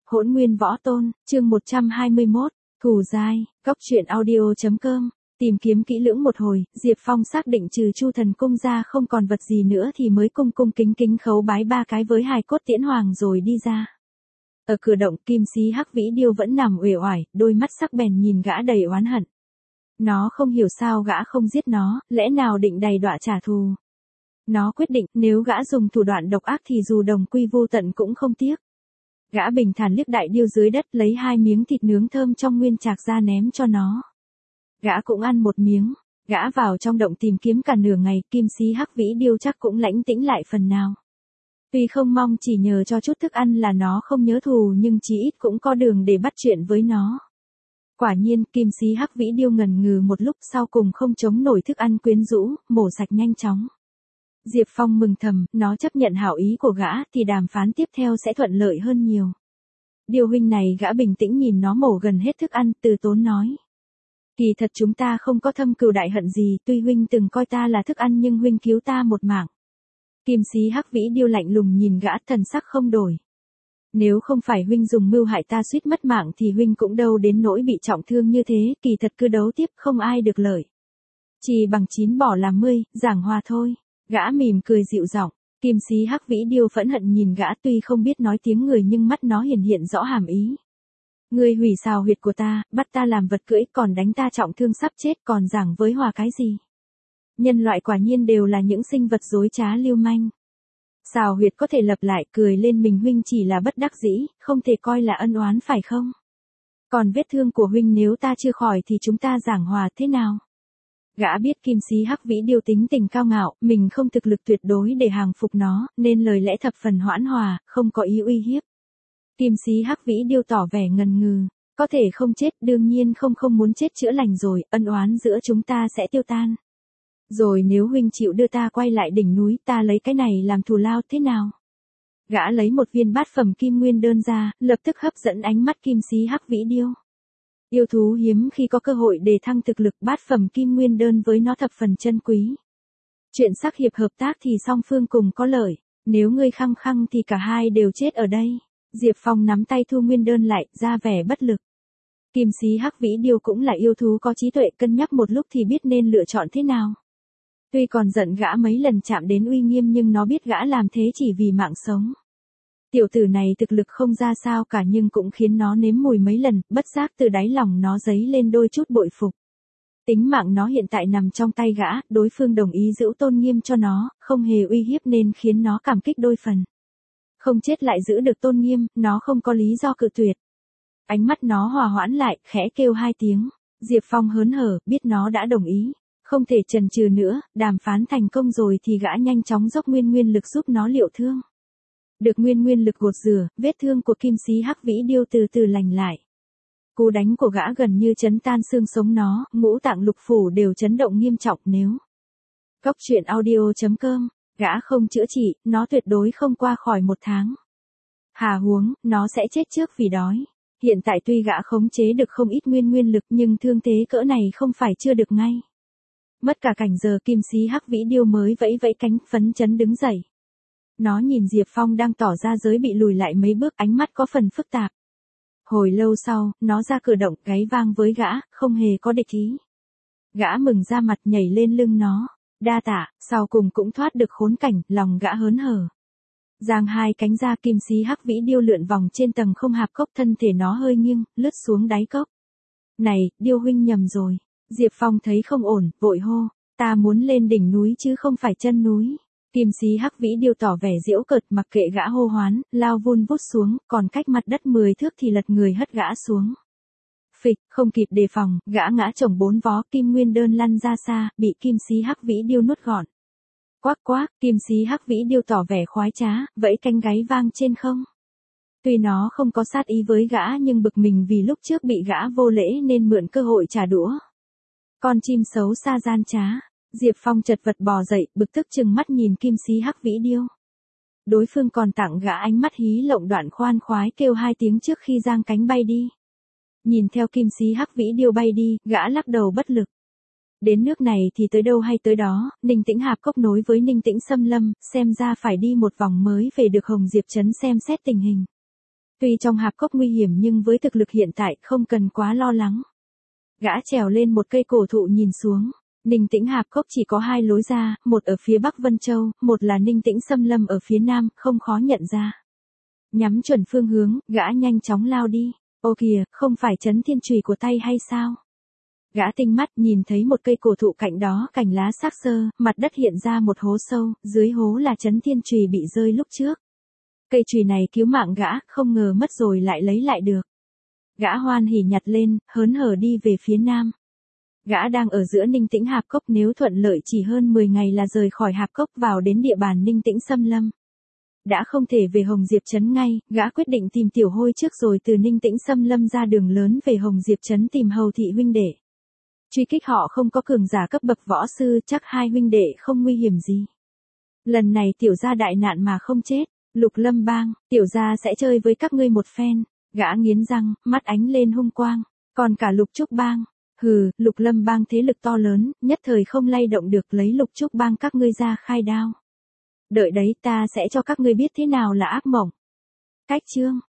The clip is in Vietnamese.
Hỗn Nguyên Võ Tôn, chương 121, Thù Giai, Cóc truyện audio.com. Tìm kiếm kỹ lưỡng một hồi, Diệp Phong xác định trừ Chu Thần Cung ra không còn vật gì nữa thì mới cung cung kính kính khấu bái 3 cái với hài cốt tiễn hoàng rồi đi ra. Ở cửa động, kim xí hắc vĩ điêu vẫn nằm uể oải, đôi mắt sắc bèn nhìn gã đầy oán hận. Nó không hiểu sao gã không giết nó, lẽ nào định đày đọa trả thù. Nó quyết định nếu gã dùng thủ đoạn độc ác thì dù đồng quy vô tận cũng không tiếc. Gã bình thản liếc đại điêu dưới đất, lấy 2 miếng thịt nướng thơm trong nguyên trạc ra ném cho nó. Gã cũng ăn một miếng. Gã vào trong động tìm kiếm cả nửa ngày, kim xí hắc vĩ điêu chắc cũng lãnh tĩnh lại phần nào. Tuy không mong chỉ nhờ cho chút thức ăn là nó không nhớ thù, nhưng chí ít cũng có đường để bắt chuyện với nó. Quả nhiên, kim xí hắc vĩ điêu ngần ngừ một lúc, sau cùng không chống nổi thức ăn quyến rũ, mổ sạch nhanh chóng. Diệp Phong mừng thầm, nó chấp nhận hảo ý của gã thì đàm phán tiếp theo sẽ thuận lợi hơn nhiều. Điêu huynh này, gã bình tĩnh nhìn nó mổ gần hết thức ăn, từ tốn nói. Kỳ thật chúng ta không có thâm cừu đại hận gì, tuy huynh từng coi ta là thức ăn nhưng huynh cứu ta một mạng. Kim xí hắc vĩ điêu lạnh lùng nhìn gã, thần sắc không đổi. Nếu không phải huynh dùng mưu hại ta suýt mất mạng thì huynh cũng đâu đến nỗi bị trọng thương như thế, kỳ thật cứ đấu tiếp không ai được lợi. Chỉ bằng 9 bỏ làm 10, giảng hòa thôi. Gã mỉm cười dịu giọng. Kim xí hắc vĩ điêu phẫn hận nhìn gã, tuy không biết nói tiếng người nhưng mắt nó hiển hiện rõ hàm ý. Ngươi hủy xào huyệt của ta, bắt ta làm vật cưỡi, còn đánh ta trọng thương sắp chết, còn giảng với hòa cái gì? Nhân loại quả nhiên đều là những sinh vật dối trá lưu manh. Xào huyệt có thể lập lại, cười lên mình huynh chỉ là bất đắc dĩ, không thể coi là ân oán phải không? Còn vết thương của huynh nếu ta chưa khỏi thì chúng ta giảng hòa thế nào? Gã biết kim xí hắc vĩ điêu tính tình cao ngạo, mình không thực lực tuyệt đối để hàng phục nó, nên lời lẽ thập phần hoãn hòa, không có ý uy hiếp. Kim xí hắc vĩ điêu tỏ vẻ ngần ngừ, có thể không chết, đương nhiên không muốn chết chữa lành rồi, ân oán giữa chúng ta sẽ tiêu tan. Rồi nếu huynh chịu đưa ta quay lại đỉnh núi, ta lấy cái này làm thù lao thế nào? Gã lấy một viên bát phẩm kim nguyên đơn ra, lập tức hấp dẫn ánh mắt kim xí hắc vĩ điêu. Yêu thú hiếm khi có cơ hội đề thăng thực lực, bát phẩm kim nguyên đơn với nó thập phần chân quý. Chuyện sắc hiệp hợp tác thì song phương cùng có lợi, nếu ngươi khăng khăng thì cả hai đều chết ở đây. Diệp Phong nắm tay thu nguyên đơn lại, ra vẻ bất lực. Kim xí hắc vĩ điêu cũng là yêu thú có trí tuệ, cân nhắc một lúc thì biết nên lựa chọn thế nào. Tuy còn giận gã mấy lần chạm đến uy nghiêm nhưng nó biết gã làm thế chỉ vì mạng sống. Tiểu tử này thực lực không ra sao cả nhưng cũng khiến nó nếm mùi mấy lần, bất giác từ đáy lòng nó dấy lên đôi chút bội phục. Tính mạng nó hiện tại nằm trong tay gã, đối phương đồng ý giữ tôn nghiêm cho nó, không hề uy hiếp nên khiến nó cảm kích đôi phần. Không chết lại giữ được tôn nghiêm, nó không có lý do cự tuyệt. Ánh mắt nó hòa hoãn lại, khẽ kêu 2 tiếng. Diệp Phong hớn hở, biết nó đã đồng ý. Không thể chần chừ nữa, đàm phán thành công rồi thì gã nhanh chóng dốc nguyên lực giúp nó liệu thương. Được nguyên lực gột rửa, vết thương của kim xí hắc vĩ điêu từ từ lành lại. Cú đánh của gã gần như chấn tan xương sống nó, ngũ tạng lục phủ đều chấn động nghiêm trọng nếu. Cóc truyện audio.com, gã không chữa trị, nó tuyệt đối không qua khỏi 1 tháng. Hà huống, nó sẽ chết trước vì đói. Hiện tại tuy gã khống chế được không ít nguyên lực nhưng thương thế cỡ này không phải chưa được ngay. Mất cả cảnh giờ kim xí hắc vĩ điêu mới vẫy cánh phấn chấn đứng dậy. Nó nhìn Diệp Phong đang tỏ ra giới bị lùi lại mấy bước, ánh mắt có phần phức tạp. Hồi lâu sau, nó ra cửa động, gáy vang với gã, không hề có địch ý. Gã mừng ra mặt nhảy lên lưng nó. Đa tạ, sau cùng cũng thoát được khốn cảnh, lòng gã hớn hở. Giang 2 cánh ra, kim xí hắc vĩ điêu lượn vòng trên tầng không hạp cốc, thân thể nó hơi nghiêng, lướt xuống đáy cốc. Này, điêu huynh nhầm rồi. Diệp Phong thấy không ổn, vội hô. Ta muốn lên đỉnh núi chứ không phải chân núi. Kim xí hắc vĩ điêu tỏ vẻ giễu cợt, mặc kệ gã hô hoán, lao vun vút xuống, còn cách mặt đất 10 thước thì lật người hất gã xuống. Phịch, không kịp đề phòng, gã ngã chồng 4 vó, kim nguyên đơn lăn ra xa, bị kim xí hắc vĩ điêu nuốt gọn. Quác quác, kim xí hắc vĩ điêu tỏ vẻ khoái trá, vẫy cánh gáy vang trên không. Tuy nó không có sát ý với gã nhưng bực mình vì lúc trước bị gã vô lễ nên mượn cơ hội trả đũa. Con chim xấu xa gian trá. Diệp Phong chật vật bò dậy, bực tức trừng mắt nhìn kim xí hắc vĩ điêu. Đối phương còn tặng gã ánh mắt hí lộng đoạn, khoan khoái kêu 2 tiếng trước khi giang cánh bay đi. Nhìn theo kim xí hắc vĩ điêu bay đi, gã lắc đầu bất lực. Đến nước này thì tới đâu hay tới đó, Ninh Tĩnh hạp cốc nối với Ninh Tĩnh xâm lâm, xem ra phải đi một vòng mới về được Hồng Diệp trấn xem xét tình hình. Tuy trong hạp cốc nguy hiểm nhưng với thực lực hiện tại không cần quá lo lắng. Gã trèo lên một cây cổ thụ nhìn xuống. Ninh Tĩnh hạp cốc chỉ có hai lối ra, một ở phía bắc Vân Châu, một là Ninh Tĩnh xâm lâm ở phía nam, không khó nhận ra. Nhắm chuẩn phương hướng, gã nhanh chóng lao đi. Ô kìa, không phải chấn thiên chùy của tay hay sao? Gã tinh mắt nhìn thấy một cây cổ thụ cạnh đó, cành lá xác xơ, mặt đất hiện ra một hố sâu, dưới hố là chấn thiên chùy bị rơi lúc trước. Cây chùy này cứu mạng gã, không ngờ mất rồi lại lấy lại được. Gã hoan hỉ nhặt lên, hớn hở đi về phía nam. Gã đang ở giữa Ninh Tĩnh hạp cốc, nếu thuận lợi chỉ hơn 10 ngày là rời khỏi hạp cốc vào đến địa bàn Ninh Tĩnh xâm lâm. Đã không thể về Hồng Diệp Trấn ngay, gã quyết định tìm Tiểu Hôi trước rồi từ Ninh Tĩnh xâm lâm ra đường lớn về Hồng Diệp Trấn tìm Hầu thị huynh đệ. Truy kích họ không có cường giả cấp bậc võ sư, chắc hai huynh đệ không nguy hiểm gì. Lần này tiểu gia đại nạn mà không chết. Lục Lâm Bang, tiểu gia sẽ chơi với các ngươi một phen. Gã nghiến răng, mắt ánh lên hung quang. Còn cả Lục Trúc Bang. Hừ, Lục Lâm Bang thế lực to lớn, nhất thời không lay động được, lấy Lục Trúc Bang các ngươi ra khai đao. Đợi đấy, ta sẽ cho các ngươi biết thế nào là ác mộng. Cách chương